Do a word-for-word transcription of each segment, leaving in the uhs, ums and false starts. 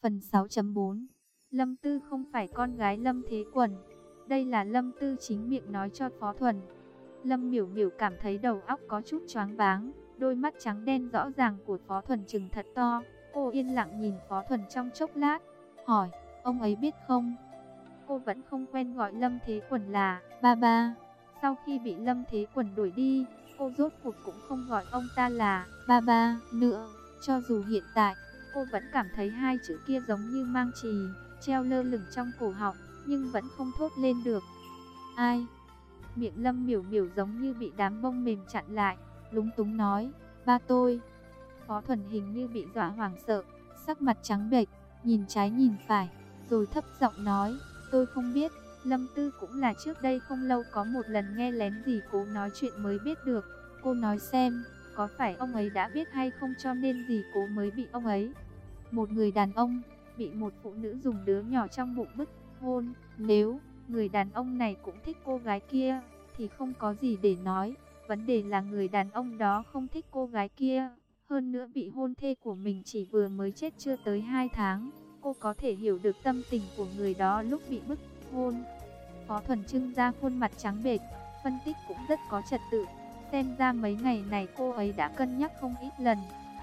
Phần sáu chấm bốn. Lâm Tư không phải con gái Lâm Thế Quần. Đây là Lâm Tư chính miệng nói cho Phó Thuần. Lâm Miểu Miểu cảm thấy đầu óc có chút choáng váng, đôi mắt trắng đen rõ ràng của Phó Thuần trừng thật to. Cô yên lặng nhìn Phó Thuần trong chốc lát, hỏi, ông ấy biết không? Cô vẫn không quen gọi Lâm Thế Quần là ba ba. Sau khi bị Lâm Thế Quần đuổi đi, cô rốt cuộc cũng không gọi ông ta là ba ba nữa. Cho dù hiện tại, cô vẫn cảm thấy hai chữ kia giống như mang chì, treo lơ lửng trong cổ họng, nhưng vẫn không thốt lên được. Ai? Miệng Lâm Miểu Miểu giống như bị đám bông mềm chặn lại, lúng túng nói, ba tôi. Phó Thuần hình như bị dọa hoảng sợ, sắc mặt trắng bệch, nhìn trái nhìn phải, rồi thấp giọng nói, tôi không biết. Lâm Tư cũng là trước đây không lâu có một lần nghe lén dì Cố nói chuyện mới biết được. Cô nói xem, có phải ông ấy đã biết hay không cho nên dì Cố mới bị ông ấy, một người đàn ông, bị một phụ nữ dùng đứa nhỏ trong bụng bức hôn. Nếu người đàn ông này cũng thích cô gái kia, thì không có gì để nói. Vấn đề là người đàn ông đó không thích cô gái kia. Hơn nữa vị hôn thê của mình chỉ vừa mới chết chưa tới hai tháng. Cô có thể hiểu được tâm tình của người đó lúc bị bức hôn. Phó Thuần trưng ra khuôn mặt trắng bệch, phân tích cũng rất có trật tự. Xem ra mấy ngày này cô ấy đã cân nhắc không ít lần.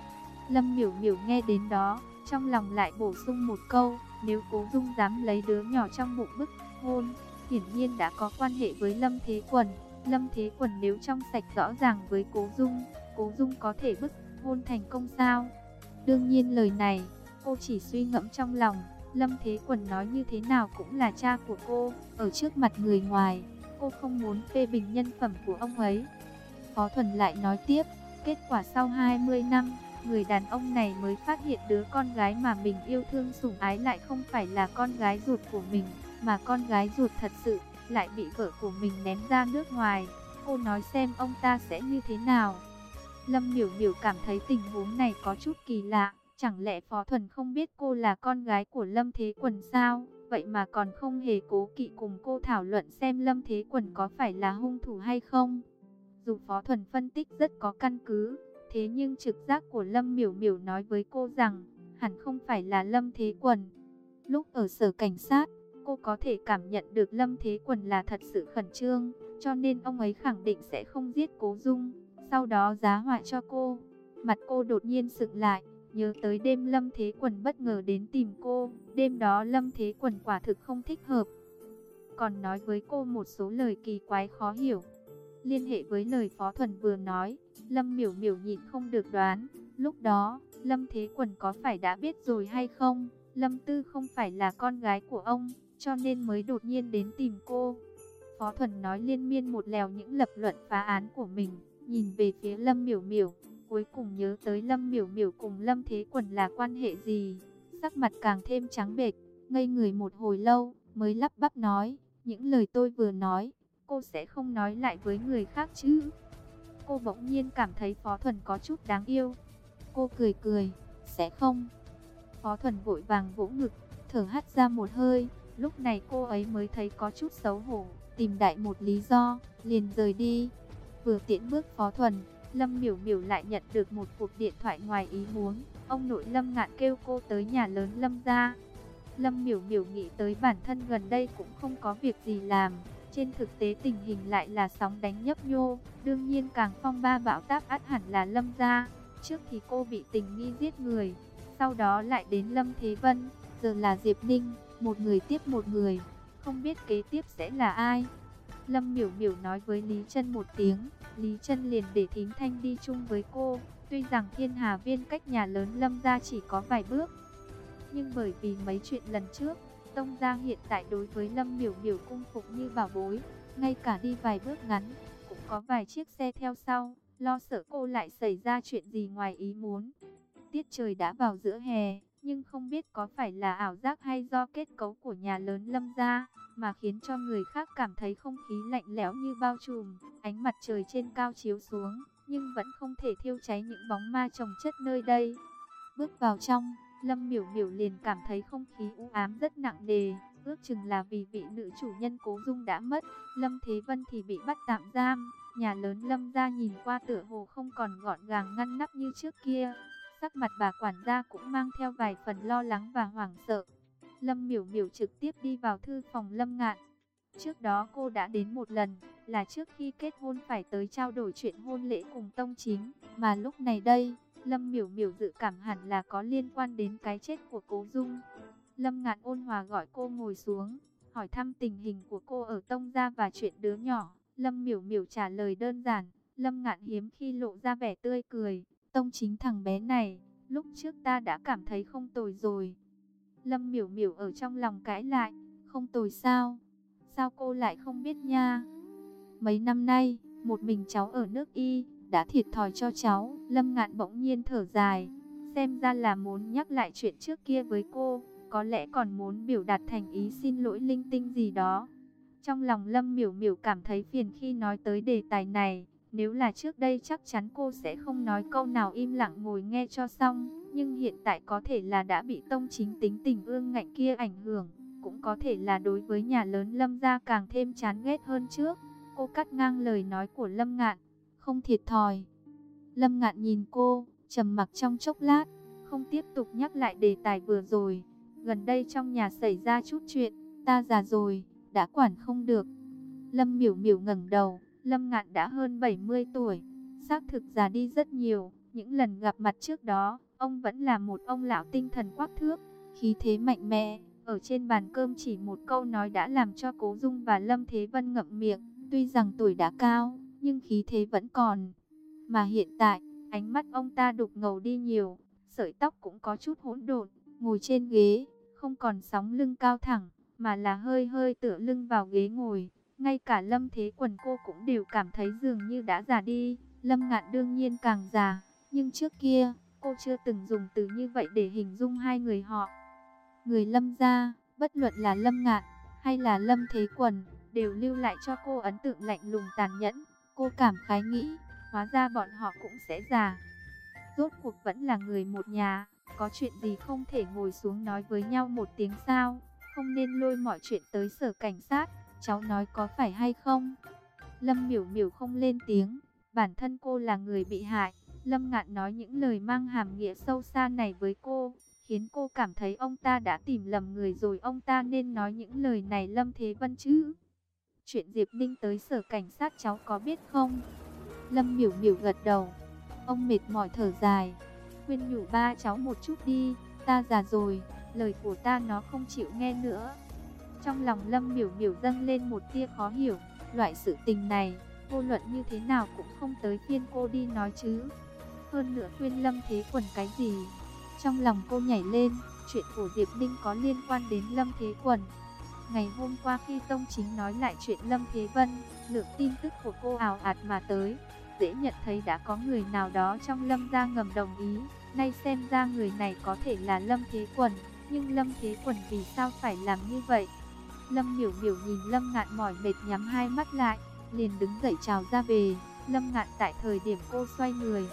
Lâm Miểu Miểu nghe đến đó, trong lòng lại bổ sung một câu, nếu Cố Dung dám lấy đứa nhỏ trong bụng bức hôn, hiển nhiên đã có quan hệ với Lâm Thế Quần. Lâm Thế Quần nếu trong sạch rõ ràng với Cố Dung, Cố Dung có thể bức hôn thành công sao? Đương nhiên lời này, cô chỉ suy ngẫm trong lòng. Lâm Thế Quần nói như thế nào cũng là cha của cô, ở trước mặt người ngoài, cô không muốn phê bình nhân phẩm của ông ấy. Phó Thuần lại nói tiếp, kết quả sau hai mươi năm, người đàn ông này mới phát hiện đứa con gái mà mình yêu thương sủng ái lại không phải là con gái ruột của mình, mà con gái ruột thật sự lại bị vợ của mình ném ra nước ngoài. Cô nói xem ông ta sẽ như thế nào? Lâm Miểu Miểu cảm thấy tình huống này có chút kỳ lạ. Chẳng lẽ Phó Thuần không biết cô là con gái của Lâm Thế Quần sao? Vậy mà còn không hề cố kỵ cùng cô thảo luận xem Lâm Thế Quần có phải là hung thủ hay không? Dù Phó Thuần phân tích rất có căn cứ, thế nhưng trực giác của Lâm Miểu Miểu nói với cô rằng hẳn không phải là Lâm Thế Quần. Lúc ở sở cảnh sát, cô có thể cảm nhận được Lâm Thế Quần là thật sự khẩn trương, cho nên ông ấy khẳng định sẽ không giết Cố Dung, sau đó giá họa cho cô. Mặt cô đột nhiên sững lại, nhớ tới đêm Lâm Thế Quần bất ngờ đến tìm cô. Đêm đó Lâm Thế Quần quả thực không thích hợp, còn nói với cô một số lời kỳ quái khó hiểu. Liên hệ với lời Phó Thuần vừa nói, Lâm Miểu Miểu nhịn không được đoán, lúc đó Lâm Thế Quần có phải đã biết rồi hay không? Lâm Tư không phải là con gái của ông, cho nên mới đột nhiên đến tìm cô. Phó Thuần nói liên miên một lèo những lập luận phá án của mình, nhìn về phía Lâm Miểu Miểu, cuối cùng nhớ tới Lâm Miểu Miểu cùng Lâm Thế Quần là quan hệ gì, sắc mặt càng thêm trắng bệch, ngây người một hồi lâu, mới lắp bắp nói, những lời tôi vừa nói, cô sẽ không nói lại với người khác chứ? Cô bỗng nhiên cảm thấy Phó Thuần có chút đáng yêu. Cô cười cười, sẽ không. Phó Thuần vội vàng vỗ ngực, thở hắt ra một hơi, lúc này cô ấy mới thấy có chút xấu hổ, tìm đại một lý do, liền rời đi. Vừa tiễn bước Phó Thuần, Lâm Miểu Miểu lại nhận được một cuộc điện thoại ngoài ý muốn. Ông nội Lâm Ngạn kêu cô tới nhà lớn Lâm gia. Lâm Miểu Miểu nghĩ tới bản thân gần đây cũng không có việc gì làm, trên thực tế tình hình lại là sóng đánh nhấp nhô, đương nhiên càng phong ba bão táp ắt hẳn là Lâm gia. Trước thì cô bị tình nghi giết người, sau đó lại đến Lâm Thế Vân, giờ là Diệp Ninh, một người tiếp một người, không biết kế tiếp sẽ là ai. Lâm Miểu Miểu nói với Lý Trân một tiếng, Lý Trân liền để Thím Thanh đi chung với cô. Tuy rằng Thiên Hà Viên cách nhà lớn Lâm gia chỉ có vài bước, nhưng bởi vì mấy chuyện lần trước, Tông gia hiện tại đối với Lâm Miểu Miểu cung phụng như bảo bối, ngay cả đi vài bước ngắn, cũng có vài chiếc xe theo sau, lo sợ cô lại xảy ra chuyện gì ngoài ý muốn. Tiết trời đã vào giữa hè, nhưng không biết có phải là ảo giác hay do kết cấu của nhà lớn Lâm gia, mà khiến cho người khác cảm thấy không khí lạnh lẽo như bao trùm. Ánh mặt trời trên cao chiếu xuống, nhưng vẫn không thể thiêu cháy những bóng ma chồng chất nơi đây. Bước vào trong, Lâm Miểu Miểu liền cảm thấy không khí u ám rất nặng nề, ước chừng là vì vị nữ chủ nhân Cố Dung đã mất, Lâm Thế Vân thì bị bắt tạm giam. Nhà lớn Lâm gia nhìn qua tựa hồ không còn gọn gàng ngăn nắp như trước kia. Sắc mặt bà quản gia cũng mang theo vài phần lo lắng và hoảng sợ. Lâm Miểu Miểu trực tiếp đi vào thư phòng Lâm Ngạn. Trước đó cô đã đến một lần, là trước khi kết hôn phải tới trao đổi chuyện hôn lễ cùng tông chính. Mà lúc này đây, Lâm Miểu Miểu dự cảm hẳn là có liên quan đến cái chết của Cố Dung. Lâm Ngạn ôn hòa gọi cô ngồi xuống, hỏi thăm tình hình của cô ở Tông gia và chuyện đứa nhỏ. Lâm Miểu Miểu trả lời đơn giản. Lâm Ngạn hiếm khi lộ ra vẻ tươi cười. Tông chính thằng bé này, lúc trước ta đã cảm thấy không tồi rồi. Lâm Miểu Miểu ở trong lòng cãi lại. Không tồi sao? Sao cô lại không biết nha? Mấy năm nay, một mình cháu ở nước Y, đã thiệt thòi cho cháu. Lâm Ngạn bỗng nhiên thở dài. Xem ra là muốn nhắc lại chuyện trước kia với cô. Có lẽ còn muốn biểu đạt thành ý xin lỗi linh tinh gì đó. Trong lòng Lâm Miểu Miểu cảm thấy phiền khi nói tới đề tài này. Nếu là trước đây chắc chắn cô sẽ không nói câu nào, im lặng ngồi nghe cho xong. Nhưng hiện tại có thể là đã bị tông chính tính tình ương ngạnh kia ảnh hưởng. Cũng có thể là đối với nhà lớn Lâm gia càng thêm chán ghét hơn trước. Cô cắt ngang lời nói của Lâm Ngạn. Không thiệt thòi. Lâm Ngạn nhìn cô, trầm mặc trong chốc lát, không tiếp tục nhắc lại đề tài vừa rồi. Gần đây trong nhà xảy ra chút chuyện, ta già rồi, đã quản không được. Lâm Miểu Miểu ngẩng đầu. Lâm Ngạn đã hơn bảy mươi tuổi, xác thực già đi rất nhiều. Những lần gặp mặt trước đó, ông vẫn là một ông lão tinh thần quắc thước, khí thế mạnh mẽ. Ở trên bàn cơm chỉ một câu nói đã làm cho Cố Dung và Lâm Thế Vân ngậm miệng. Tuy rằng tuổi đã cao, nhưng khí thế vẫn còn. Mà hiện tại, ánh mắt ông ta đục ngầu đi nhiều, sợi tóc cũng có chút hỗn độn, ngồi trên ghế, không còn sóng lưng cao thẳng, mà là hơi hơi tựa lưng vào ghế ngồi. Ngay cả Lâm Thế Quần cô cũng đều cảm thấy dường như đã già đi. Lâm Ngạn đương nhiên càng già, nhưng trước kia, cô chưa từng dùng từ như vậy để hình dung hai người họ. Người Lâm gia, bất luận là Lâm Ngạn hay là Lâm Thế Quần, đều lưu lại cho cô ấn tượng lạnh lùng tàn nhẫn. Cô cảm khái nghĩ, hóa ra bọn họ cũng sẽ già. Rốt cuộc vẫn là người một nhà, có chuyện gì không thể ngồi xuống nói với nhau một tiếng sao? Không nên lôi mọi chuyện tới sở cảnh sát, cháu nói có phải hay không? Lâm Miểu Miểu không lên tiếng, bản thân cô là người bị hại. Lâm Ngạn nói những lời mang hàm nghĩa sâu xa này với cô, khiến cô cảm thấy ông ta đã tìm lầm người rồi. Ông ta nên nói những lời này Lâm Thế Vân chứ. Chuyện Diệp Ninh tới sở cảnh sát cháu có biết không? Lâm Miểu Miểu gật đầu. Ông mệt mỏi thở dài. Khuyên nhủ ba cháu một chút đi, ta già rồi, lời của ta nó không chịu nghe nữa. Trong lòng Lâm Miểu Miểu dâng lên một tia khó hiểu. Loại sự tình này, vô luận như thế nào cũng không tới phiên cô đi nói chứ. Hơn nữa khuyên Lâm Thế Quần cái gì? Trong lòng cô nhảy lên, chuyện của Diệp Ninh có liên quan đến Lâm Thế Quần. Ngày hôm qua khi Tông Chính nói lại chuyện Lâm Thế Vân, lượng tin tức của cô ào ạt mà tới. Dễ nhận thấy đã có người nào đó trong Lâm gia ngầm đồng ý. Nay xem ra người này có thể là Lâm Thế Quần. Nhưng Lâm Thế Quần vì sao phải làm như vậy? Lâm Miểu Miểu nhìn Lâm Ngạn mỏi mệt nhắm hai mắt lại, liền đứng dậy chào ra về. Lâm Ngạn tại thời điểm cô xoay người,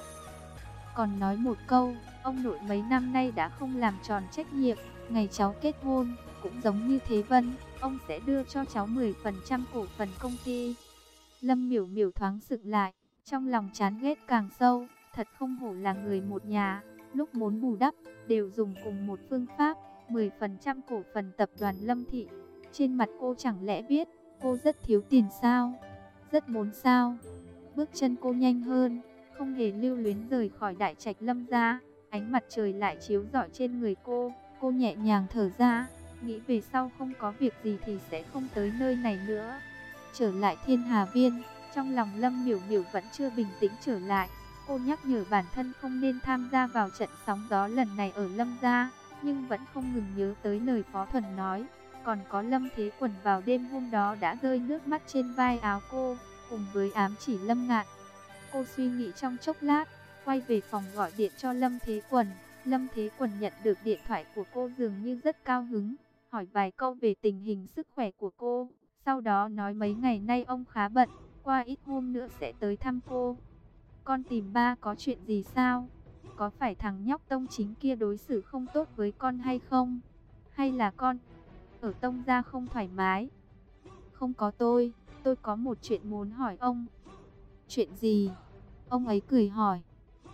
còn nói một câu, ông nội mấy năm nay đã không làm tròn trách nhiệm. Ngày cháu kết hôn, cũng giống như Thế Vân, ông sẽ đưa cho cháu mười phần trăm cổ phần công ty. Lâm Miểu Miểu thoáng sững lại, trong lòng chán ghét càng sâu. Thật không hổ là người một nhà, lúc muốn bù đắp, đều dùng cùng một phương pháp. Mười phần trăm cổ phần tập đoàn Lâm Thị. Trên mặt cô chẳng lẽ biết, cô rất thiếu tiền sao? Rất muốn sao? Bước chân cô nhanh hơn, không hề lưu luyến rời khỏi đại trạch Lâm gia. Ánh mặt trời lại chiếu rọi trên người cô, cô nhẹ nhàng thở ra, nghĩ về sau không có việc gì thì sẽ không tới nơi này nữa. Trở lại Thiên Hà Viên, trong lòng Lâm Miểu Miểu vẫn chưa bình tĩnh trở lại. Cô nhắc nhở bản thân không nên tham gia vào trận sóng gió lần này ở Lâm gia, nhưng vẫn không ngừng nhớ tới lời Phó Thuần nói. Còn có Lâm Thế Quần vào đêm hôm đó đã rơi nước mắt trên vai áo cô, cùng với ám chỉ Lâm Ngạn. Cô suy nghĩ trong chốc lát, quay về phòng gọi điện cho Lâm Thế Quần. Lâm Thế Quần nhận được điện thoại của cô dường như rất cao hứng, hỏi vài câu về tình hình sức khỏe của cô. Sau đó nói mấy ngày nay ông khá bận, qua ít hôm nữa sẽ tới thăm cô. Con tìm ba có chuyện gì sao? Có phải thằng nhóc Tông Chính kia đối xử không tốt với con hay không? Hay là con ở Tông gia không thoải mái? Không có tôi, tôi có một chuyện muốn hỏi ông. Chuyện gì? Ông ấy cười hỏi.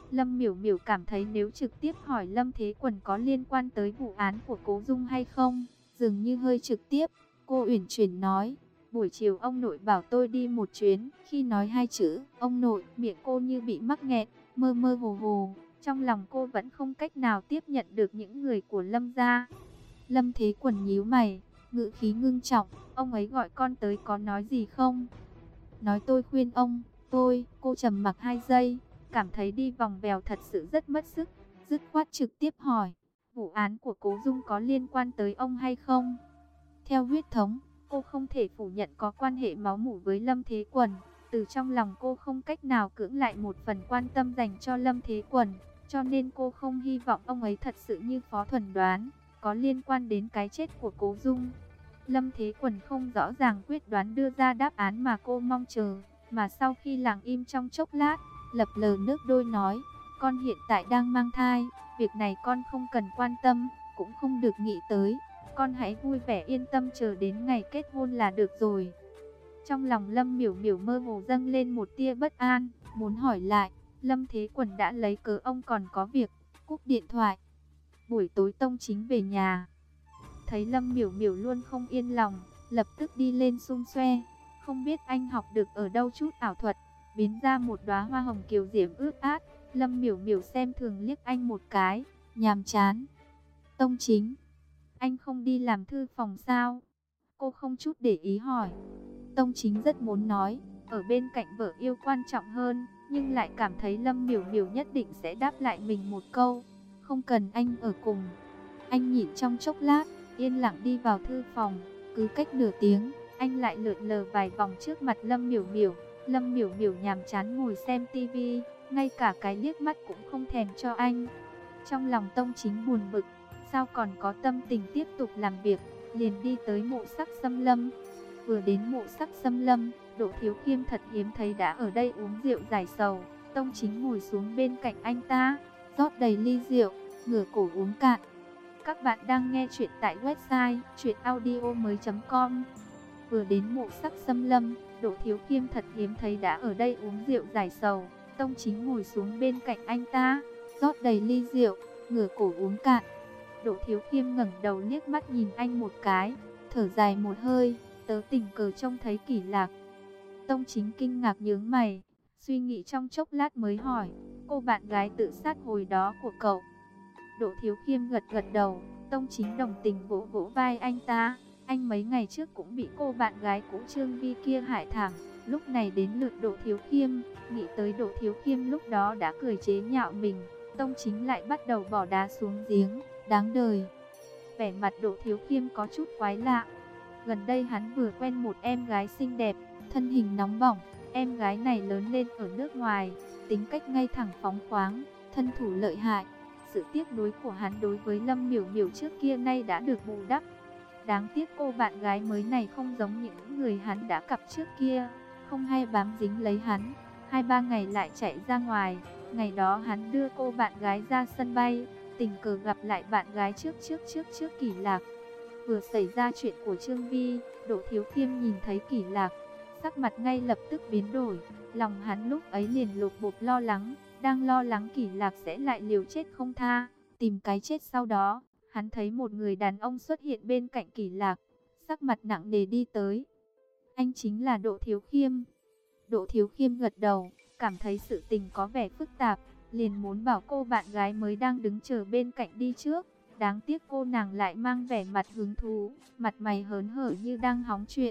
Lâm Miểu Miểu cảm thấy nếu trực tiếp hỏi Lâm Thế Quần có liên quan tới vụ án của Cố Dung hay không, dường như hơi trực tiếp. Cô uyển chuyển nói, buổi chiều ông nội bảo tôi đi một chuyến. Khi nói hai chữ ông nội, miệng cô như bị mắc nghẹn, mơ mơ hồ hồ. Trong lòng cô vẫn không cách nào tiếp nhận được những người của Lâm gia. Lâm Thế Quần nhíu mày, ngữ khí ngưng trọng, ông ấy gọi con tới có nói gì không? Nói tôi khuyên ông. Tôi, cô trầm mặc hai giây, cảm thấy đi vòng vèo thật sự rất mất sức, dứt khoát trực tiếp hỏi, vụ án của Cố Dung có liên quan tới ông hay không? Theo huyết thống, cô không thể phủ nhận có quan hệ máu mủ với Lâm Thế Quần. Từ trong lòng cô không cách nào cưỡng lại một phần quan tâm dành cho Lâm Thế Quần, cho nên cô không hy vọng ông ấy thật sự như Phó Thuần đoán, có liên quan đến cái chết của Cố Dung. Lâm Thế Quần không rõ ràng quyết đoán đưa ra đáp án mà cô mong chờ, mà sau khi lặng im trong chốc lát, lập lờ nước đôi nói, con hiện tại đang mang thai, việc này con không cần quan tâm, cũng không được nghĩ tới, con hãy vui vẻ yên tâm chờ đến ngày kết hôn là được rồi. Trong lòng Lâm Miểu Miểu mơ hồ dâng lên một tia bất an, muốn hỏi lại, Lâm Thế Quần đã lấy cớ ông còn có việc, cúp điện thoại. Buổi tối Tông Chính về nhà, thấy Lâm Miểu Miểu luôn không yên lòng, lập tức đi lên xung xoe. Không biết anh học được ở đâu chút ảo thuật, biến ra một đóa hoa hồng kiều diễm ướt át. Lâm Miểu Miểu xem thường liếc anh một cái, nhàm chán. Tông Chính, anh không đi làm thư phòng sao? Cô không chút để ý hỏi. Tông Chính rất muốn nói, ở bên cạnh vợ yêu quan trọng hơn, nhưng lại cảm thấy Lâm Miểu Miểu nhất định sẽ đáp lại mình một câu, không cần anh ở cùng. Anh nhịn trong chốc lát, yên lặng đi vào thư phòng, cứ cách nửa tiếng, anh lại lượn lờ vài vòng trước mặt Lâm Miểu Miểu. Lâm Miểu Miểu nhàm chán ngồi xem tivi, ngay cả cái liếc mắt cũng không thèm cho anh. Trong lòng Tông Chính buồn bực, sao còn có tâm tình tiếp tục làm việc, liền đi tới Mộ Sắc Xâm Lâm. Vừa đến Mộ Sắc Xâm Lâm, Đỗ Thiếu Khiêm thật hiếm thấy đã ở đây uống rượu giải sầu. Tông Chính ngồi xuống bên cạnh anh ta, rót đầy ly rượu, ngửa cổ uống cạn. Các bạn đang nghe chuyện tại website truyện audio mới chấm com. Vừa đến Mộ Sắc Xâm Lâm, Đỗ Thiếu Khiêm thật hiếm thấy đã ở đây uống rượu giải sầu. Tông Chính ngồi xuống bên cạnh anh ta, rót đầy ly rượu, ngửa cổ uống cạn. Đỗ Thiếu Khiêm ngẩng đầu liếc mắt nhìn anh một cái, thở dài một hơi, tớ tình cờ trông thấy Kỷ Lạc. Tông Chính kinh ngạc nhướng mày, suy nghĩ trong chốc lát mới hỏi, cô bạn gái tự sát hồi đó của cậu? Đỗ Thiếu Khiêm gật gật đầu. Tông Chính đồng tình vỗ vỗ vai anh ta, anh mấy ngày trước cũng bị cô bạn gái cũ Trương Vi kia hại thảm. Lúc này đến lượt Đỗ Thiếu Khiêm, nghĩ tới Đỗ Thiếu Khiêm lúc đó đã cười chế nhạo mình, Tông Chính lại bắt đầu bỏ đá xuống giếng, đáng đời. Vẻ mặt Đỗ Thiếu Khiêm có chút quái lạ. Gần đây hắn vừa quen một em gái xinh đẹp, thân hình nóng bỏng. Em gái này lớn lên ở nước ngoài, tính cách ngay thẳng phóng khoáng, thân thủ lợi hại. Sự tiếc nuối của hắn đối với Lâm Miểu Miểu trước kia nay đã được bù đắp. Đáng tiếc cô bạn gái mới này không giống những người hắn đã cặp trước kia, không hay bám dính lấy hắn, hai ba ngày lại chạy ra ngoài. Ngày đó hắn đưa cô bạn gái ra sân bay, tình cờ gặp lại bạn gái trước trước trước trước Kỷ Lạc. Vừa xảy ra chuyện của Trương Vi, Đỗ Thiếu Khiêm nhìn thấy Kỷ Lạc, sắc mặt ngay lập tức biến đổi, lòng hắn lúc ấy liền lột bột lo lắng, đang lo lắng Kỷ Lạc sẽ lại liều chết không tha, tìm cái chết. Sau đó, hắn thấy một người đàn ông xuất hiện bên cạnh Kỷ Lạc, sắc mặt nặng nề đi tới. Anh chính là Đỗ Thiếu Khiêm. Đỗ Thiếu Khiêm gật đầu, cảm thấy sự tình có vẻ phức tạp, liền muốn bảo cô bạn gái mới đang đứng chờ bên cạnh đi trước. Đáng tiếc cô nàng lại mang vẻ mặt hứng thú, mặt mày hớn hở như đang hóng chuyện.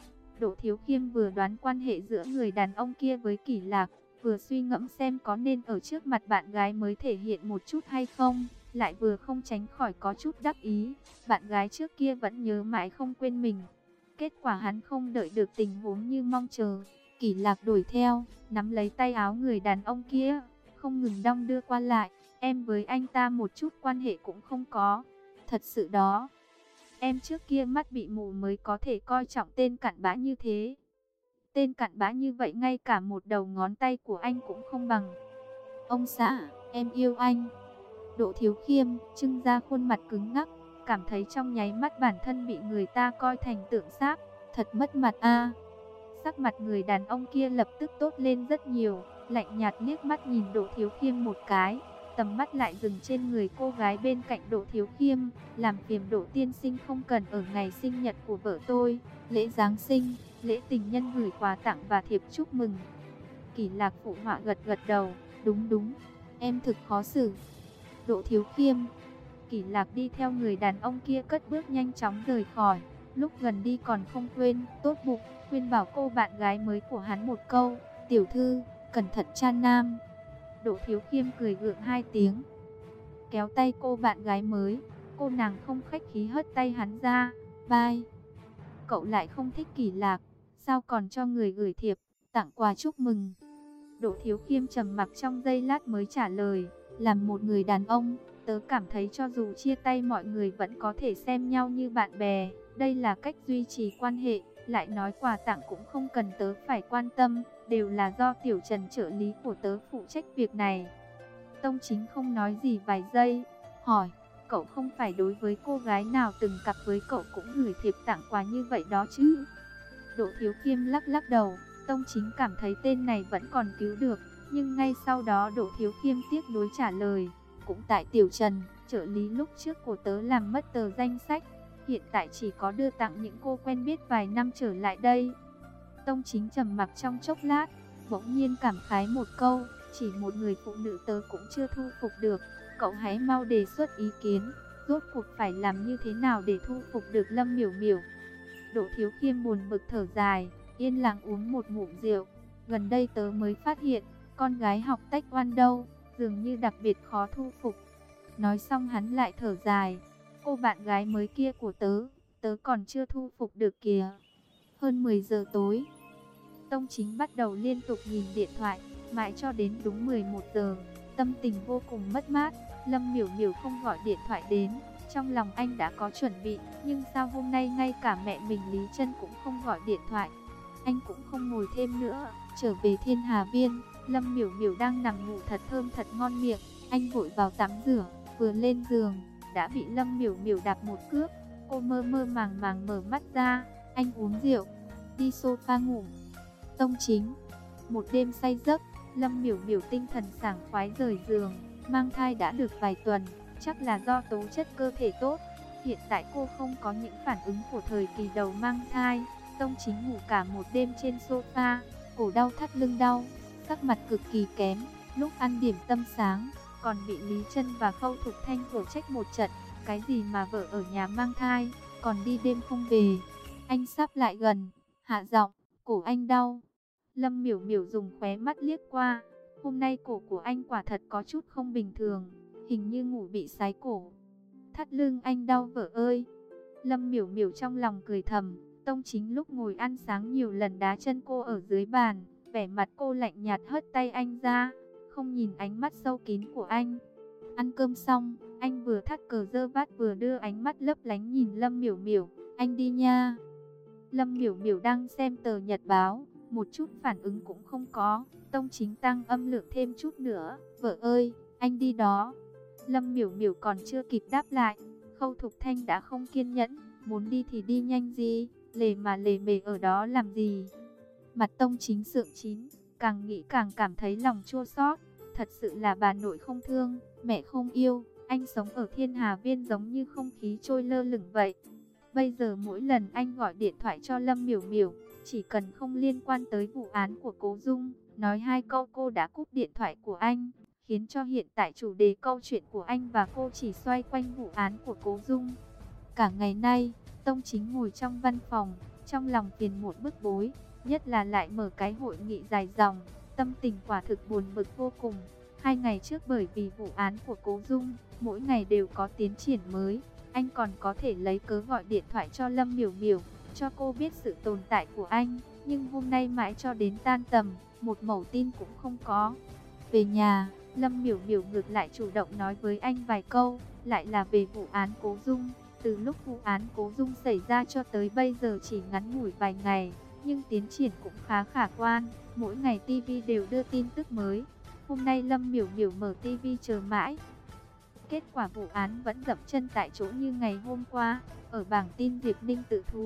Đỗ Thiếu Khiêm vừa đoán quan hệ giữa người đàn ông kia với Kỷ Lạc, vừa suy ngẫm xem có nên ở trước mặt bạn gái mới thể hiện một chút hay không, lại vừa không tránh khỏi có chút đắc ý. Bạn gái trước kia vẫn nhớ mãi không quên mình. Kết quả hắn không đợi được tình huống như mong chờ, Kỷ Lạc đuổi theo, nắm lấy tay áo người đàn ông kia, không ngừng đong đưa qua lại. Em với anh ta một chút quan hệ cũng không có. Thật sự đó, em trước kia mắt bị mù mới có thể coi trọng tên cặn bã như thế. Tên cặn bã như vậy ngay cả một đầu ngón tay của anh cũng không bằng. Ông xã, em yêu anh. Đỗ Thiếu Khiêm trưng ra khuôn mặt cứng ngắc, cảm thấy trong nháy mắt bản thân bị người ta coi thành tượng sáp, thật mất mặt a. Sắc mặt người đàn ông kia lập tức tốt lên rất nhiều, lạnh nhạt liếc mắt nhìn Đỗ Thiếu Khiêm một cái, tầm mắt lại dừng trên người cô gái bên cạnh Đỗ Thiếu Khiêm, làm phiền Đỗ tiên sinh không cần ở ngày sinh nhật của vợ tôi, lễ Giáng sinh, lễ tình nhân gửi quà tặng và thiệp chúc mừng. Kỷ Lạc phụ họa gật gật đầu, đúng đúng, em thực khó xử. Đỗ Thiếu Khiêm. Kỷ Lạc đi theo người đàn ông kia cất bước nhanh chóng rời khỏi, lúc gần đi còn không quên, tốt bụng, khuyên bảo cô bạn gái mới của hắn một câu, tiểu thư, cẩn thận Tran Nam. Đỗ Thiếu Khiêm cười gượng hai tiếng, kéo tay cô bạn gái mới, cô nàng không khách khí hất tay hắn ra, bye. Cậu lại không thích Kỷ Lạc, sao còn cho người gửi thiệp, tặng quà chúc mừng? Đỗ Thiếu Khiêm trầm mặc trong giây lát mới trả lời, làm một người đàn ông, tớ cảm thấy cho dù chia tay mọi người vẫn có thể xem nhau như bạn bè, đây là cách duy trì quan hệ, lại nói quà tặng cũng không cần tớ phải quan tâm, đều là do Tiểu Trần trợ lý của tớ phụ trách việc này. Tông Chính không nói gì vài giây, hỏi, cậu không phải đối với cô gái nào từng cặp với cậu cũng gửi thiệp tặng quà như vậy đó chứ? Đỗ Thiếu Khiêm lắc lắc đầu, Tông Chính cảm thấy tên này vẫn còn cứu được, nhưng ngay sau đó Đỗ Thiếu Khiêm tiếc nuối trả lời, cũng tại Tiểu Trần, trợ lý lúc trước của tớ làm mất tờ danh sách, hiện tại chỉ có đưa tặng những cô quen biết vài năm trở lại đây. Tông Chính trầm mặc trong chốc lát, bỗng nhiên cảm khái một câu, chỉ một người phụ nữ tớ cũng chưa thu phục được, cậu hãy mau đề xuất ý kiến, rốt cuộc phải làm như thế nào để thu phục được Lâm Miểu Miểu. Đỗ Thiếu Khiêm buồn bực thở dài, yên lặng uống một ngụm rượu, gần đây tớ mới phát hiện, con gái học taekwondo dường như đặc biệt khó thu phục. Nói xong hắn lại thở dài, cô bạn gái mới kia của tớ, tớ còn chưa thu phục được kìa. Hơn mười giờ tối, Tông Chính bắt đầu liên tục nhìn điện thoại, mãi cho đến đúng mười một giờ, tâm tình vô cùng mất mát. Lâm Miểu Miểu không gọi điện thoại đến, trong lòng anh đã có chuẩn bị, nhưng sao hôm nay ngay cả mẹ mình Lý Trân cũng không gọi điện thoại. Anh cũng không ngồi thêm nữa, trở về Thiên Hà Viên, Lâm Miểu Miểu đang nằm ngủ thật thơm thật ngon miệng, anh vội vào tắm rửa, vừa lên giường, đã bị Lâm Miểu Miểu đạp một cước, cô mơ mơ màng màng mở mắt ra, anh uống rượu, đi sofa ngủ. Tông Chính, một đêm say giấc, Lâm Miểu Miểu tinh thần sảng khoái rời giường, mang thai đã được vài tuần, chắc là do tố chất cơ thể tốt, hiện tại cô không có những phản ứng của thời kỳ đầu mang thai. Tông Chính ngủ cả một đêm trên sofa, cổ đau thắt lưng đau, sắc mặt cực kỳ kém, lúc ăn điểm tâm sáng, còn bị Lý Trân và Khâu Thục Thanh cổ trách một trận, cái gì mà vợ ở nhà mang thai, còn đi đêm không về. Anh sắp lại gần, hạ giọng, cổ anh đau. Lâm Miểu Miểu dùng khóe mắt liếc qua, hôm nay cổ của anh quả thật có chút không bình thường, hình như ngủ bị sái cổ. Thắt lưng anh đau vợ ơi. Lâm Miểu Miểu trong lòng cười thầm, Tông Chính lúc ngồi ăn sáng nhiều lần đá chân cô ở dưới bàn, vẻ mặt cô lạnh nhạt hất tay anh ra, không nhìn ánh mắt sâu kín của anh. Ăn cơm xong, anh vừa thắt cờ dơ vát vừa đưa ánh mắt lấp lánh nhìn Lâm Miểu Miểu, anh đi nha. Lâm Miểu Miểu đang xem tờ nhật báo, một chút phản ứng cũng không có. Tông Chính tăng âm lượng thêm chút nữa, vợ ơi, anh đi đó. Lâm Miểu Miểu còn chưa kịp đáp lại, Khâu Thục Thanh đã không kiên nhẫn, muốn đi thì đi nhanh gì, lề mà lề mề ở đó làm gì. Mặt Tông Chính sượng chín, càng nghĩ càng cảm thấy lòng chua xót, thật sự là bà nội không thương, mẹ không yêu, anh sống ở Thiên Hà Viên giống như không khí trôi lơ lửng vậy. Bây giờ mỗi lần anh gọi điện thoại cho Lâm Miểu Miểu, chỉ cần không liên quan tới vụ án của Cố Dung, nói hai câu cô đã cúp điện thoại của anh, khiến cho hiện tại chủ đề câu chuyện của anh và cô chỉ xoay quanh vụ án của Cố Dung. Cả ngày nay, Tông Chính ngồi trong văn phòng, trong lòng phiền muộn bức bối, nhất là lại mở cái hội nghị dài dòng, tâm tình quả thực buồn bực vô cùng. Hai ngày trước bởi vì vụ án của Cố Dung, mỗi ngày đều có tiến triển mới, anh còn có thể lấy cớ gọi điện thoại cho Lâm Miểu Miểu, cho cô biết sự tồn tại của anh, nhưng hôm nay mãi cho đến tan tầm, một mẩu tin cũng không có. Về nhà, Lâm Miểu Miểu ngược lại chủ động nói với anh vài câu, lại là về vụ án Cố Dung. Từ lúc vụ án Cố Dung xảy ra cho tới bây giờ chỉ ngắn ngủi vài ngày, nhưng tiến triển cũng khá khả quan, mỗi ngày ti vi đều đưa tin tức mới. Hôm nay Lâm Miểu Miểu mở ti vi chờ mãi. Kết quả vụ án vẫn dậm chân tại chỗ như ngày hôm qua, ở bảng tin Diệp Ninh tự thú.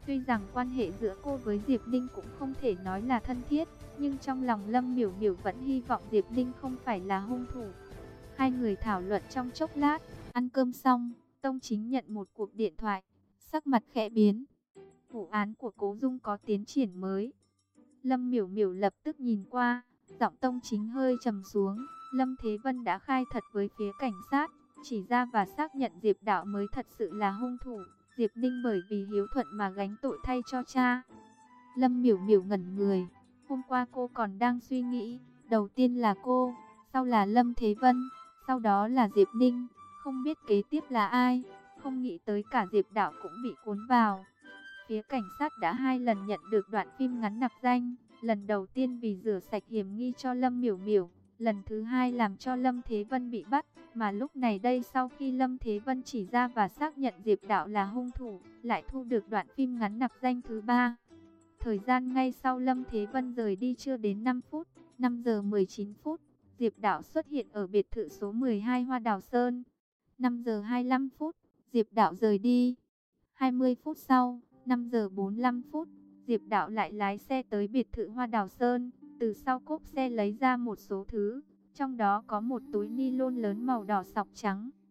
Tuy rằng quan hệ giữa cô với Diệp Ninh cũng không thể nói là thân thiết, nhưng trong lòng Lâm Miểu Miểu vẫn hy vọng Diệp Ninh không phải là hung thủ. Hai người thảo luận trong chốc lát, ăn cơm xong, Tông Chính nhận một cuộc điện thoại, sắc mặt khẽ biến. Vụ án của Cố Dung có tiến triển mới. Lâm Miểu Miểu lập tức nhìn qua, giọng Tông Chính hơi trầm xuống. Lâm Thế Vân đã khai thật với phía cảnh sát, chỉ ra và xác nhận Diệp Đạo mới thật sự là hung thủ. Diệp Ninh bởi vì hiếu thuận mà gánh tội thay cho cha. Lâm Miểu Miểu ngẩn người. Hôm qua cô còn đang suy nghĩ, đầu tiên là cô, sau là Lâm Thế Vân, sau đó là Diệp Ninh, không biết kế tiếp là ai. Không nghĩ tới cả Diệp Đạo cũng bị cuốn vào. Phía cảnh sát đã hai lần nhận được đoạn phim ngắn nặc danh. Lần đầu tiên vì rửa sạch hiểm nghi cho Lâm Miểu Miểu, lần thứ hai làm cho Lâm Thế Vân bị bắt. Mà lúc này đây sau khi Lâm Thế Vân chỉ ra và xác nhận Diệp Đạo là hung thủ, lại thu được đoạn phim ngắn nặc danh thứ ba. Thời gian ngay sau Lâm Thế Vân rời đi chưa đến năm phút, năm giờ mười chín phút, Diệp Đạo xuất hiện ở biệt thự số mười hai Hoa Đào Sơn. năm giờ hai mươi lăm phút, Diệp Đạo rời đi. hai mươi phút sau, năm giờ bốn mươi lăm phút, Diệp Đạo lại lái xe tới biệt thự Hoa Đào Sơn. Từ sau cốp xe lấy ra một số thứ, trong đó có một túi ni lông lớn màu đỏ sọc trắng.